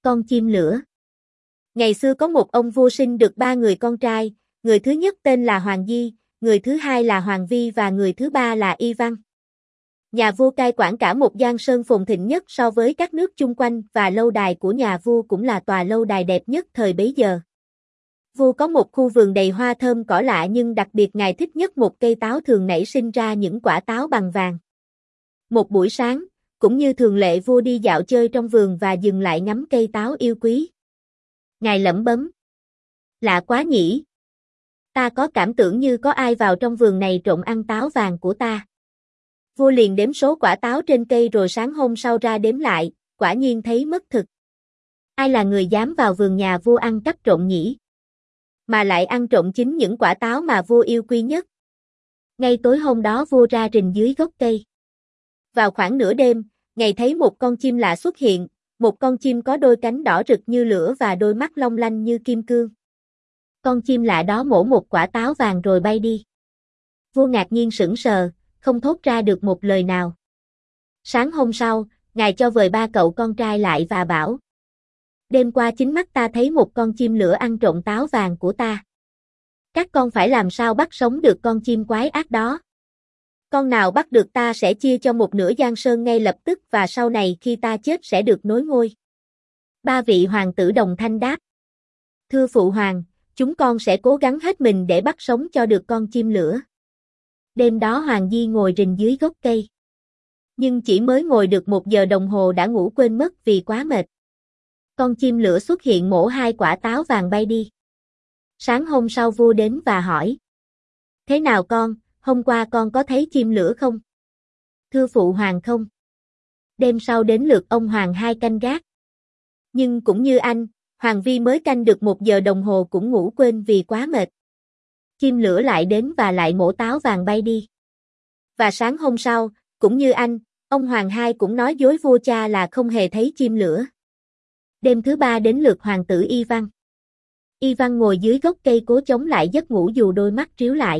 Con chim lửa. Ngày xưa có một ông vua sinh được 3 người con trai, người thứ nhất tên là Hoàng Di, người thứ hai là Hoàng Vi và người thứ ba là Y Văn. Nhà vua cai quản cả một giang sơn phồn thịnh nhất so với các nước chung quanh và lâu đài của nhà vua cũng là tòa lâu đài đẹp nhất thời bấy giờ. Vua có một khu vườn đầy hoa thơm cỏ lạ nhưng đặc biệt ngài thích nhất một cây táo thường nảy sinh ra những quả táo bằng vàng. Một buổi sáng, cũng như thường lệ vua đi dạo chơi trong vườn và dừng lại ngắm cây táo yêu quý. Ngài lẩm bẩm. Lạ quá nhỉ. Ta có cảm tưởng như có ai vào trong vườn này trộm ăn táo vàng của ta. Vua liền đếm số quả táo trên cây rồi sáng hôm sau ra đếm lại, quả nhiên thấy mất thực. Ai là người dám vào vườn nhà vua ăn cắp trộm nhỉ? Mà lại ăn trộm chính những quả táo mà vua yêu quý nhất. Ngay tối hôm đó vua ra rình dưới gốc cây. Vào khoảng nửa đêm, ngài thấy một con chim lạ xuất hiện, một con chim có đôi cánh đỏ rực như lửa và đôi mắt long lanh như kim cương. Con chim lạ đó mổ một quả táo vàng rồi bay đi. Vua ngạc nhiên sững sờ, không thốt ra được một lời nào. Sáng hôm sau, ngài cho vời 3 cậu con trai lại và bảo. Đêm qua chính mắt ta thấy một con chim lửa ăn trộm táo vàng của ta. Các con phải làm sao bắt sống được con chim quái ác đó. Con nào bắt được ta sẽ chia cho một nửa giang sơn ngay lập tức và sau này khi ta chết sẽ được nối ngôi. 3 vị hoàng tử đồng thanh đáp. Thưa phụ hoàng, chúng con sẽ cố gắng hết mình để bắt sống cho được con chim lửa. Đêm đó Hoàng Di ngồi rình dưới gốc cây. Nhưng chỉ mới ngồi được 1 giờ đồng hồ đã ngủ quên mất vì quá mệt. Con chim lửa xuất hiện mổ 2 quả táo vàng bay đi. Sáng hôm sau vua đến và hỏi. Thế nào con, hôm qua con có thấy chim lửa không? Thưa phụ hoàng không. Đêm sau đến lượt ông Hoàng Hai canh gác. Nhưng cũng như anh, Hoàng Vi mới canh được 1 giờ đồng hồ cũng ngủ quên vì quá mệt. Chim lửa lại đến và lại mổ táo vàng bay đi. Và sáng hôm sau, cũng như anh, ông Hoàng Hai cũng nói dối vua cha là không hề thấy chim lửa. Đêm thứ 3 đến lượt hoàng tử Y Văn. Y Văn ngồi dưới gốc cây cố chống lại giấc ngủ dù đôi mắt ríu lại.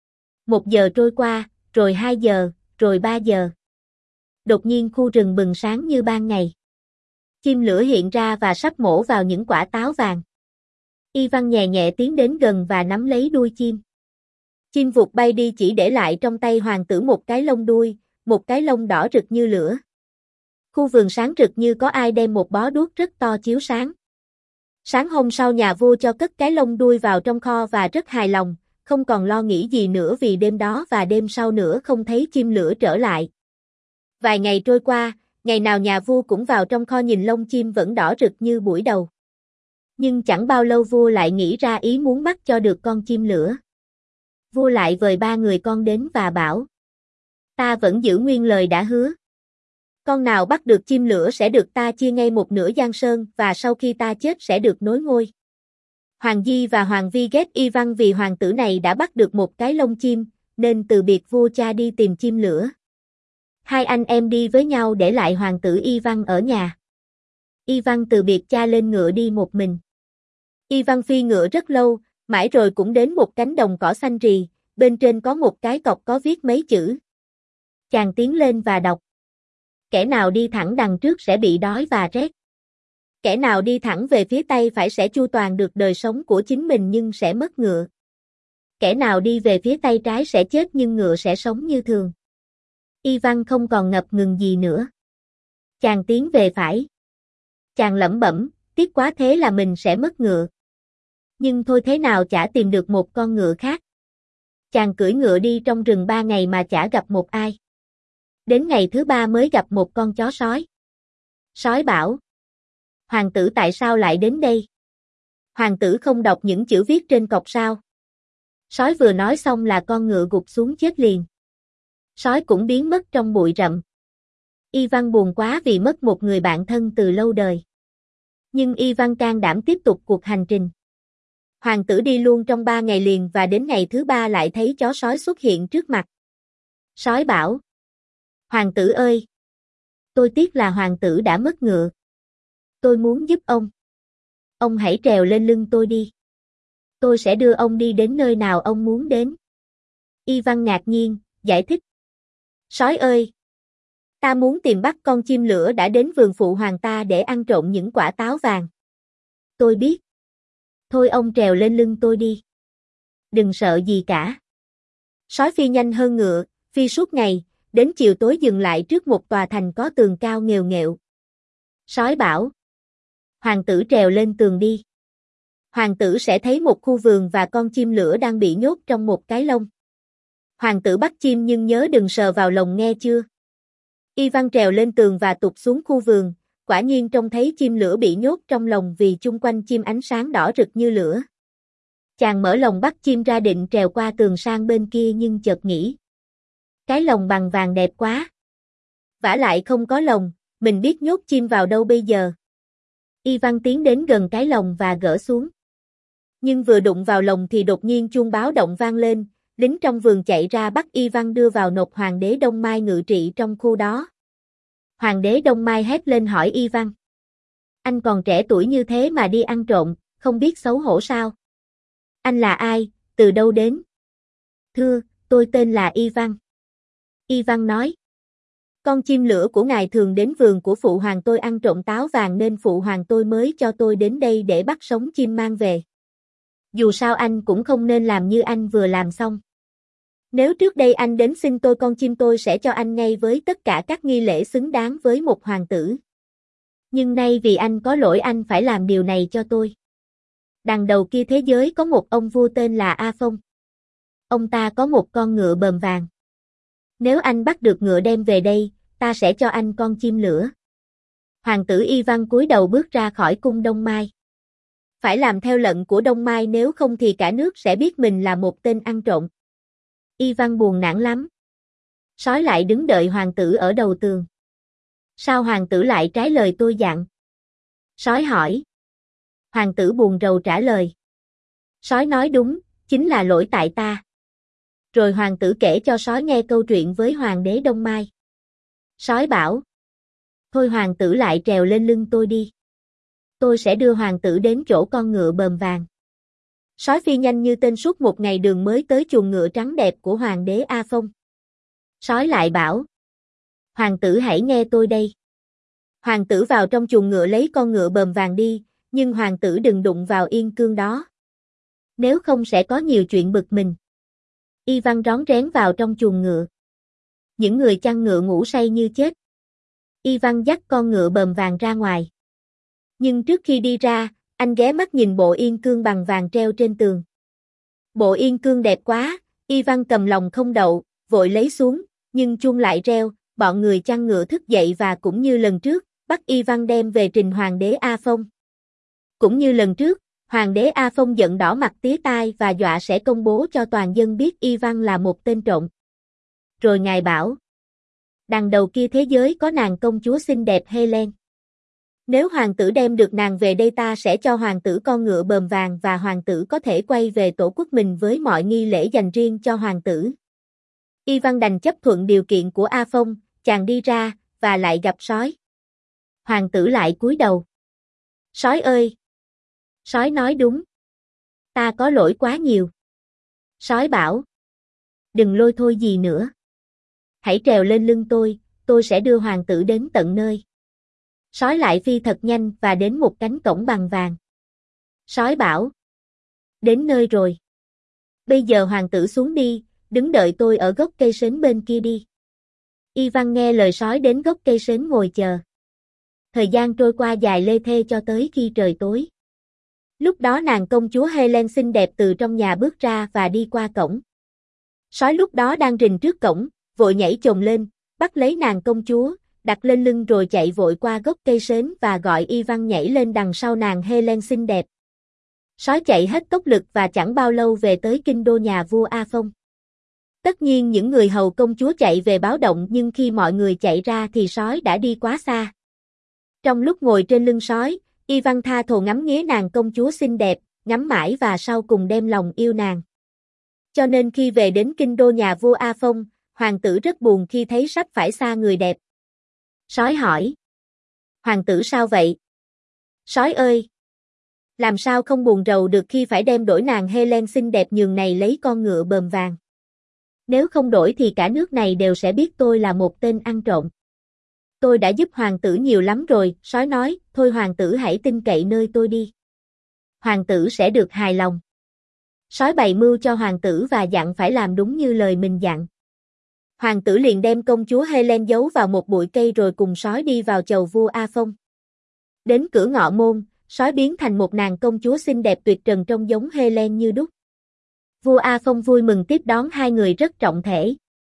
1 giờ trôi qua, rồi 2 giờ, rồi 3 giờ. Đột nhiên khu rừng bừng sáng như ban ngày. Chim lửa hiện ra và sắp mổ vào những quả táo vàng. Y Văn nhẹ nhẹ tiến đến gần và nắm lấy đuôi chim. Chim vụt bay đi chỉ để lại trong tay hoàng tử một cái lông đuôi, một cái lông đỏ rực như lửa. Khu vườn sáng rực như có ai đem một bó đuốc rất to chiếu sáng. Sáng hôm sau nhà vua cho cất cái lông đuôi vào trong kho và rất hài lòng, không còn lo nghĩ gì nữa vì đêm đó và đêm sau nữa không thấy chim lửa trở lại. Vài ngày trôi qua, ngày nào nhà vua cũng vào trong kho nhìn lông chim vẫn đỏ rực như buổi đầu. Nhưng chẳng bao lâu vua lại nghĩ ra ý muốn bắt cho được con chim lửa. Vua lại vời 3 người con đến và bảo. Ta vẫn giữ nguyên lời đã hứa. Con nào bắt được chim lửa sẽ được ta chia ngay một nửa giang sơn và sau khi ta chết sẽ được nối ngôi. Hoàng Di và Hoàng Vi ghét Y Văn vì hoàng tử này đã bắt được một cái lông chim, nên từ biệt vua cha đi tìm chim lửa. 2 anh em đi với nhau để lại hoàng tử Y Văn ở nhà. Y Văn từ biệt cha lên ngựa đi một mình. Y Văn phi ngựa rất lâu, mãi rồi cũng đến một cánh đồng cỏ xanh rì, bên trên có một cái cọc có viết mấy chữ. Chàng tiến lên và đọc. Kẻ nào đi thẳng đằng trước sẽ bị đói và rét. Kẻ nào đi thẳng về phía tây phải sẽ chu toàn được đời sống của chính mình nhưng sẽ mất ngựa. Kẻ nào đi về phía tay trái sẽ chết nhưng ngựa sẽ sống như thường. Y Văn không còn ngập ngừng gì nữa. Chàng tiến về phải. Chàng lẩm bẩm, tiếc quá thế là mình sẽ mất ngựa. Nhưng thôi thế nào chả tìm được một con ngựa khác. Chàng cưỡi ngựa đi trong rừng 3 ngày mà chả gặp một ai. Đến ngày thứ 3 mới gặp một con chó sói. Sói bảo. Hoàng tử tại sao lại đến đây? Hoàng tử không đọc những chữ viết trên cọc sao? Sói vừa nói xong là con ngựa gục xuống chết liền. Sói cũng biến mất trong bụi rậm. Y Văn buồn quá vì mất một người bạn thân từ lâu đời. Nhưng Y Văn can đảm tiếp tục cuộc hành trình. Hoàng tử đi luôn trong 3 ngày liền và đến ngày thứ 3 lại thấy chó sói xuất hiện trước mặt. Sói bảo. Hoàng tử ơi! Tôi tiếc là hoàng tử đã mất ngựa. Tôi muốn giúp ông. Ông hãy trèo lên lưng tôi đi. Tôi sẽ đưa ông đi đến nơi nào ông muốn đến. Y Văn ngạc nhiên, giải thích. Sói ơi! Ta muốn tìm bắt con chim lửa đã đến vườn phụ hoàng ta để ăn trộm những quả táo vàng. Tôi biết. Thôi ông trèo lên lưng tôi đi. Đừng sợ gì cả. Sói phi nhanh hơn ngựa, phi suốt ngày, đến chiều tối dừng lại trước một tòa thành có tường cao nghèo nghẹo. Sói bảo: Hoàng tử trèo lên tường đi. Hoàng tử sẽ thấy một khu vườn và con chim lửa đang bị nhốt trong một cái lông. Hoàng tử bắt chim nhưng nhớ đừng sờ vào lồng nghe chưa. Y Văn trèo lên tường và tụt xuống khu vườn, quả nhiên trông thấy chim lửa bị nhốt trong lồng vì chung quanh chim ánh sáng đỏ rực như lửa. Chàng mở lồng bắt chim ra định trèo qua tường sang bên kia nhưng chợt nghĩ: cái lồng bằng vàng đẹp quá. Vả lại không có lồng, mình biết nhốt chim vào đâu bây giờ. Y Văn tiến đến gần cái lồng và gỡ xuống. Nhưng vừa đụng vào lồng thì đột nhiên chuông báo động vang lên, lính trong vườn chạy ra bắt Y Văn đưa vào nộp Hoàng đế Đông Mai ngự trị trong khu đó. Hoàng đế Đông Mai hét lên hỏi Y Văn: Anh còn trẻ tuổi như thế mà đi ăn trộm, không biết xấu hổ sao? Anh là ai, từ đâu đến? Thưa, tôi tên là Y Văn. Y Văn nói: Con chim lửa của ngài thường đến vườn của phụ hoàng tôi ăn trộm táo vàng nên phụ hoàng tôi mới cho tôi đến đây để bắt sống chim mang về. Dù sao anh cũng không nên làm như anh vừa làm xong. Nếu trước đây anh đến xin tôi con chim tôi sẽ cho anh ngay với tất cả các nghi lễ xứng đáng với một hoàng tử. Nhưng nay vì anh có lỗi anh phải làm điều này cho tôi. Đằng đầu kia thế giới có một ông vua tên là A Phong. Ông ta có một con ngựa bờm vàng. Nếu anh bắt được ngựa đem về đây, ta sẽ cho anh con chim lửa. Hoàng tử Y Văn cúi đầu bước ra khỏi cung Đông Mai. Phải làm theo lệnh của Đông Mai nếu không thì cả nước sẽ biết mình là một tên ăn trộm. Y Văn buồn nản lắm. Sói lại đứng đợi hoàng tử ở đầu tường. Sao hoàng tử lại trái lời tôi dặn? Sói hỏi. Hoàng tử buồn rầu trả lời. Sói nói đúng, chính là lỗi tại ta. Rồi hoàng tử kể cho sói nghe câu chuyện với hoàng đế Đông Mai. Sói bảo: Thôi hoàng tử lại trèo lên lưng tôi đi. Tôi sẽ đưa hoàng tử đến chỗ con ngựa bờm vàng. Sói phi nhanh như tên suốt một ngày đường mới tới chuồng ngựa trắng đẹp của hoàng đế A Phong. Sói lại bảo: Hoàng tử hãy nghe tôi đây. Hoàng tử vào trong chuồng ngựa lấy con ngựa bờm vàng đi, nhưng hoàng tử đừng đụng vào yên cương đó. Nếu không sẽ có nhiều chuyện bực mình. Y Văn rón rén vào trong chuồng ngựa. Những người chăn ngựa ngủ say như chết. Y Văn dắt con ngựa bờm vàng ra ngoài. Nhưng trước khi đi ra, anh ghé mắt nhìn bộ yên cương bằng vàng treo trên tường. Bộ yên cương đẹp quá, Y Văn cầm lòng không đậu, vội lấy xuống, nhưng chuông lại reo, bọn người chăn ngựa thức dậy và cũng như lần trước, bắt Y Văn đem về trình hoàng đế A Phong. Cũng như lần trước, hoàng đế A Phong giận đỏ mặt tía tai và dọa sẽ công bố cho toàn dân biết Y Văn là một tên trộm. Rồi ngài bảo: Đằng đầu kia thế giới có nàng công chúa xinh đẹp Helen. Nếu hoàng tử đem được nàng về đây ta sẽ cho hoàng tử con ngựa bờm vàng và hoàng tử có thể quay về tổ quốc mình với mọi nghi lễ dành riêng cho hoàng tử. Y Văn đành chấp thuận điều kiện của A Phong, chàng đi ra, và lại gặp sói. Hoàng tử lại cúi đầu. Sói ơi! Sói nói đúng. Ta có lỗi quá nhiều. Sói bảo: Đừng lôi thôi gì nữa. Hãy trèo lên lưng tôi sẽ đưa hoàng tử đến tận nơi. Sói lại phi thật nhanh và đến một cánh cổng bằng vàng. Sói bảo: Đến nơi rồi. Bây giờ hoàng tử xuống đi, đứng đợi tôi ở gốc cây sến bên kia đi. Y Văn nghe lời sói đến gốc cây sến ngồi chờ. Thời gian trôi qua dài lê thê cho tới khi trời tối. Lúc đó nàng công chúa Helen xinh đẹp từ trong nhà bước ra và đi qua cổng. Sói lúc đó đang rình trước cổng, vội nhảy chồm lên, bắt lấy nàng công chúa, đặt lên lưng rồi chạy vội qua gốc cây sến và gọi Y Văn nhảy lên đằng sau nàng Helen xinh đẹp. Sói chạy hết tốc lực và chẳng bao lâu về tới kinh đô nhà vua A Phong. Tất nhiên những người hầu công chúa chạy về báo động nhưng khi mọi người chạy ra thì sói đã đi quá xa. Trong lúc ngồi trên lưng sói, Y Văn tha thồ ngắm nghía nàng công chúa xinh đẹp, ngắm mãi và sau cùng đem lòng yêu nàng. Cho nên khi về đến kinh đô nhà vua A Phong, hoàng tử rất buồn khi thấy sắp phải xa người đẹp. Sói hỏi: Hoàng tử sao vậy? Sói ơi! Làm sao không buồn rầu được khi phải đem đổi nàng Helen xinh đẹp nhường này lấy con ngựa bờm vàng. Nếu không đổi thì cả nước này đều sẽ biết tôi là một tên ăn trộm. Tôi đã giúp hoàng tử nhiều lắm rồi, sói nói, thôi hoàng tử hãy tin cậy nơi tôi đi. Hoàng tử sẽ được hài lòng. Sói bày mưu cho hoàng tử và dặn phải làm đúng như lời mình dặn. Hoàng tử liền đem công chúa Helen giấu vào một bụi cây rồi cùng sói đi vào chầu vua A Phong. Đến cửa ngọ môn, sói biến thành một nàng công chúa xinh đẹp tuyệt trần trông giống Helen như đúc. Vua A Phong vui mừng tiếp đón hai người rất trọng thể.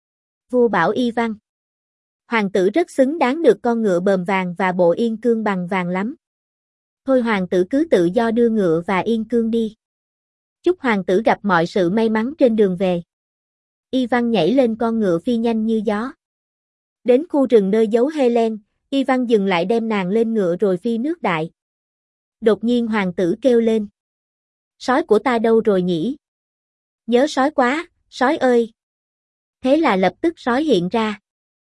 Vua bảo Y Văn: hoàng tử rất xứng đáng được con ngựa bờm vàng và bộ yên cương bằng vàng lắm. Thôi hoàng tử cứ tự do đưa ngựa và yên cương đi. Chúc hoàng tử gặp mọi sự may mắn trên đường về. Y Văn nhảy lên con ngựa phi nhanh như gió. Đến khu rừng nơi giấu Helen, Y Văn dừng lại đem nàng lên ngựa rồi phi nước đại. Đột nhiên hoàng tử kêu lên: sói của ta đâu rồi nhỉ? Nhớ sói quá, sói ơi! Thế là lập tức sói hiện ra.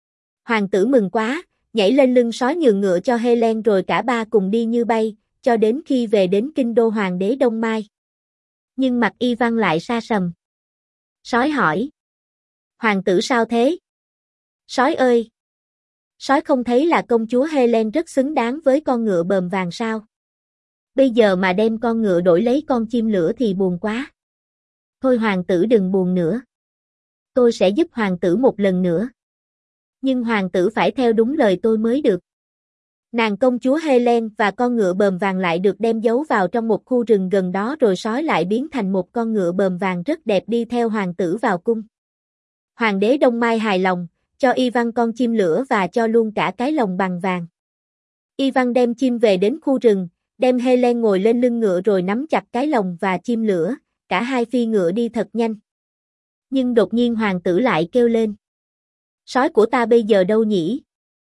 Hoàng tử mừng quá, nhảy lên lưng sói nhường ngựa cho Helen rồi cả ba cùng đi như bay, cho đến khi về đến kinh đô hoàng đế Đông Mai. Nhưng mặt Y Văn lại sa sầm. Sói hỏi: hoàng tử sao thế? Sói ơi! Sói không thấy là công chúa Helen rất xứng đáng với con ngựa bờm vàng sao? Bây giờ mà đem con ngựa đổi lấy con chim lửa thì buồn quá. Thôi hoàng tử đừng buồn nữa. Tôi sẽ giúp hoàng tử một lần nữa. Nhưng hoàng tử phải theo đúng lời tôi mới được. Nàng công chúa Helen và con ngựa bờm vàng lại được đem giấu vào trong một khu rừng gần đó rồi sói lại biến thành một con ngựa bờm vàng rất đẹp đi theo hoàng tử vào cung. Hoàng đế Đông Mai hài lòng, cho Y Văn con chim lửa và cho luôn cả cái lồng bằng vàng. Y Văn đem chim về đến khu rừng, đem Helen ngồi lên lưng ngựa rồi nắm chặt cái lồng và chim lửa, cả hai phi ngựa đi thật nhanh. Nhưng đột nhiên hoàng tử lại kêu lên: sói của ta bây giờ đâu nhỉ?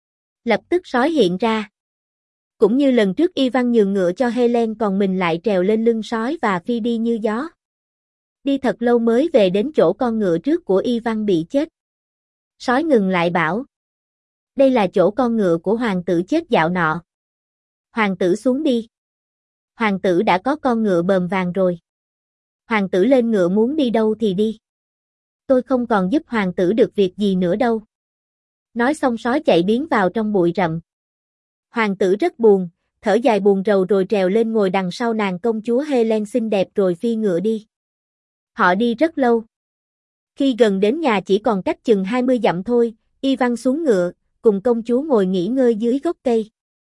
Lập tức sói hiện ra. Cũng như lần trước Y Văn nhường ngựa cho Helen còn mình lại trèo lên lưng sói và phi đi như gió. Đi thật lâu mới về đến chỗ con ngựa trước của Y Văn bị chết. Sói ngừng lại bảo: đây là chỗ con ngựa của hoàng tử chết dạo nọ. Hoàng tử xuống đi. Hoàng tử đã có con ngựa bờm vàng rồi. Hoàng tử lên ngựa muốn đi đâu thì đi. Tôi không còn giúp hoàng tử được việc gì nữa đâu. Nói xong sói chạy biến vào trong bụi rậm. Hoàng tử rất buồn, thở dài buồn rầu rồi trèo lên ngồi đằng sau nàng công chúa Helen xinh đẹp rồi phi ngựa đi. Họ đi rất lâu. Khi gần đến nhà chỉ còn cách chừng 20 dặm thôi, Y Văn xuống ngựa, cùng công chúa ngồi nghỉ ngơi dưới gốc cây.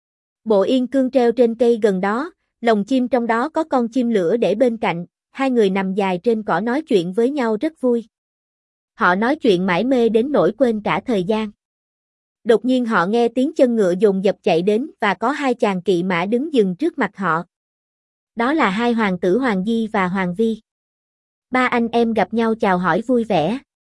Bộ yên cương treo trên cây gần đó, lồng chim trong đó có con chim lửa để bên cạnh, hai người nằm dài trên cỏ nói chuyện với nhau rất vui. Họ nói chuyện mải mê đến nỗi quên cả thời gian. Đột nhiên họ nghe tiếng chân ngựa dồn dập chạy đến và có hai chàng kỵ mã đứng dừng trước mặt họ. Đó là hai hoàng tử Hoàng Di và Hoàng Vi. Ba anh em gặp nhau chào hỏi vui vẻ.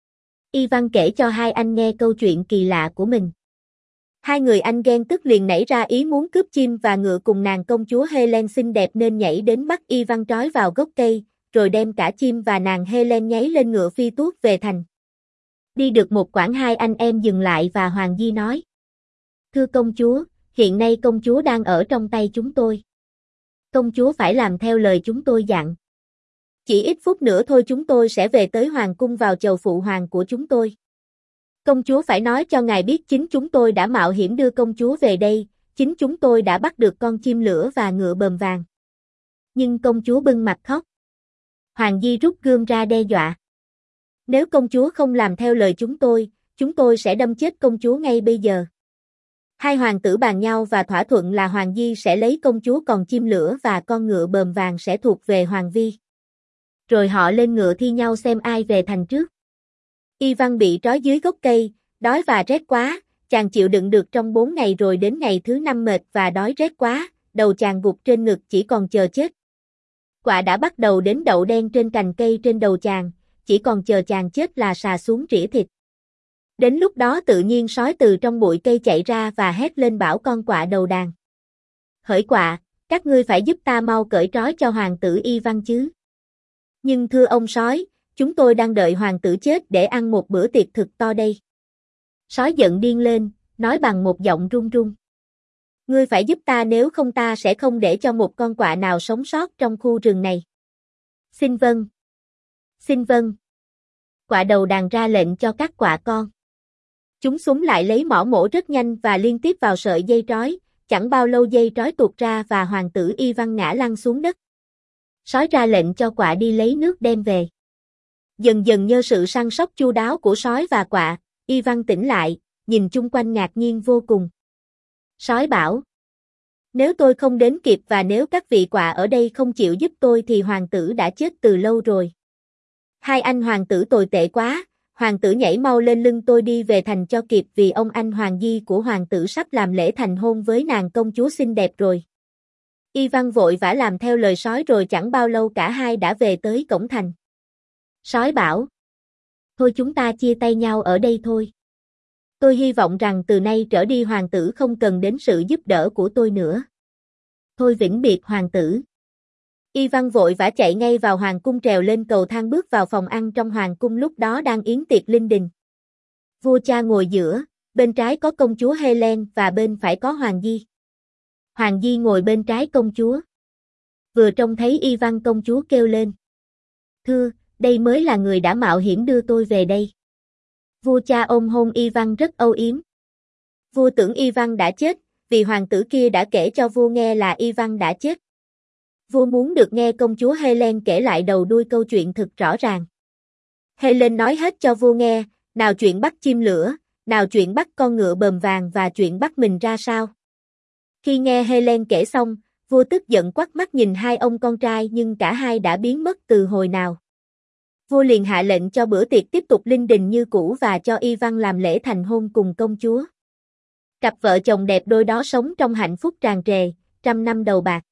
Y Văn kể cho hai anh nghe câu chuyện kỳ lạ của mình. Hai người anh ghen tức liền nảy ra ý muốn cướp chim và ngựa cùng nàng công chúa Helen xinh đẹp nên nhảy đến bắt Y Văn trói vào gốc cây, rồi đem cả chim và nàng Helen nháy lên ngựa phi tuốt về thành. Đi được một quãng hai anh em dừng lại và Hoàng Di nói: thưa công chúa, hiện nay công chúa đang ở trong tay chúng tôi. Công chúa phải làm theo lời chúng tôi dặn. Chỉ ít phút nữa thôi chúng tôi sẽ về tới hoàng cung vào chầu phụ hoàng của chúng tôi. Công chúa phải nói cho ngài biết chính chúng tôi đã mạo hiểm đưa công chúa về đây, chính chúng tôi đã bắt được con chim lửa và ngựa bờm vàng. Nhưng công chúa bưng mặt khóc. Hoàng Di rút gươm ra đe dọa. Nếu công chúa không làm theo lời chúng tôi sẽ đâm chết công chúa ngay bây giờ. Hai hoàng tử bàn nhau và thỏa thuận là Hoàng Di sẽ lấy công chúa còn chim lửa và con ngựa bờm vàng sẽ thuộc về Hoàng Vi. Rồi họ lên ngựa thi nhau xem ai về thành trước. Y Văn bị trói dưới gốc cây, đói và rét quá, chàng chịu đựng được trong 4 ngày rồi đến ngày thứ 5 mệt và đói rét quá, đầu chàng gục trên ngực chỉ còn chờ chết. Quạ đã bắt đầu đến đậu đen trên cành cây trên đầu chàng, chỉ còn chờ chàng chết là xà xuống rỉa thịt. Đến lúc đó tự nhiên sói từ trong bụi cây chạy ra và hét lên bảo con quạ đầu đàn: hỡi quạ, các ngươi phải giúp ta mau cởi trói cho hoàng tử Y Văn chứ. Nhưng thưa ông sói, chúng tôi đang đợi hoàng tử chết để ăn một bữa tiệc thực to đây. Sói giận điên lên, nói bằng một giọng run run: ngươi phải giúp ta nếu không ta sẽ không để cho một con quạ nào sống sót trong khu rừng này. Xin vâng. Xin vâng. Quạ đầu đàn ra lệnh cho các quạ con. Chúng súng lại lấy mỏ mổ rất nhanh và liên tiếp vào sợi dây trói, chẳng bao lâu dây trói tuột ra và hoàng tử Y Văn ngã lăn xuống đất. Sói ra lệnh cho quạ đi lấy nước đem về. Dần dần nhờ sự săn sóc chu đáo của sói và quạ, Y Văn tỉnh lại, nhìn chung quanh ngạc nhiên vô cùng. Sói bảo: nếu tôi không đến kịp và nếu các vị quạ ở đây không chịu giúp tôi thì hoàng tử đã chết từ lâu rồi. Hai anh hoàng tử tồi tệ quá, hoàng tử nhảy mau lên lưng tôi đi về thành cho kịp vì ông anh Hoàng Di của hoàng tử sắp làm lễ thành hôn với nàng công chúa xinh đẹp rồi. Y Văn vội vã làm theo lời sói rồi chẳng bao lâu cả hai đã về tới cổng thành. Sói bảo: thôi chúng ta chia tay nhau ở đây thôi. Tôi hy vọng rằng từ nay trở đi hoàng tử không cần đến sự giúp đỡ của tôi nữa. Thôi vĩnh biệt hoàng tử. Y Văn vội vã chạy ngay vào hoàng cung trèo lên cầu thang bước vào phòng ăn trong hoàng cung lúc đó đang yến tiệc linh đình. Vua cha ngồi giữa, bên trái có công chúa Helen và bên phải có Hoàng Di. Hoàng Di ngồi bên trái công chúa. Vừa trông thấy Y Văn công chúa kêu lên: thưa, đây mới là người đã mạo hiểm đưa tôi về đây. Vua cha ôm hôn Y Văn rất âu yếm. Vua tưởng Y Văn đã chết, vì hoàng tử kia đã kể cho vua nghe là Y Văn đã chết. Vua muốn được nghe công chúa Helen kể lại đầu đuôi câu chuyện thật rõ ràng. Helen nói hết cho vua nghe, nào chuyện bắt chim lửa, nào chuyện bắt con ngựa bờm vàng và chuyện bắt mình ra sao. Khi nghe Helen kể xong, vua tức giận quắc mắt nhìn hai ông con trai nhưng cả hai đã biến mất từ hồi nào. Vua liền hạ lệnh cho bữa tiệc tiếp tục linh đình như cũ và cho Y Văn làm lễ thành hôn cùng công chúa. Cặp vợ chồng đẹp đôi đó sống trong hạnh phúc tràn trề, trăm năm đầu bạc.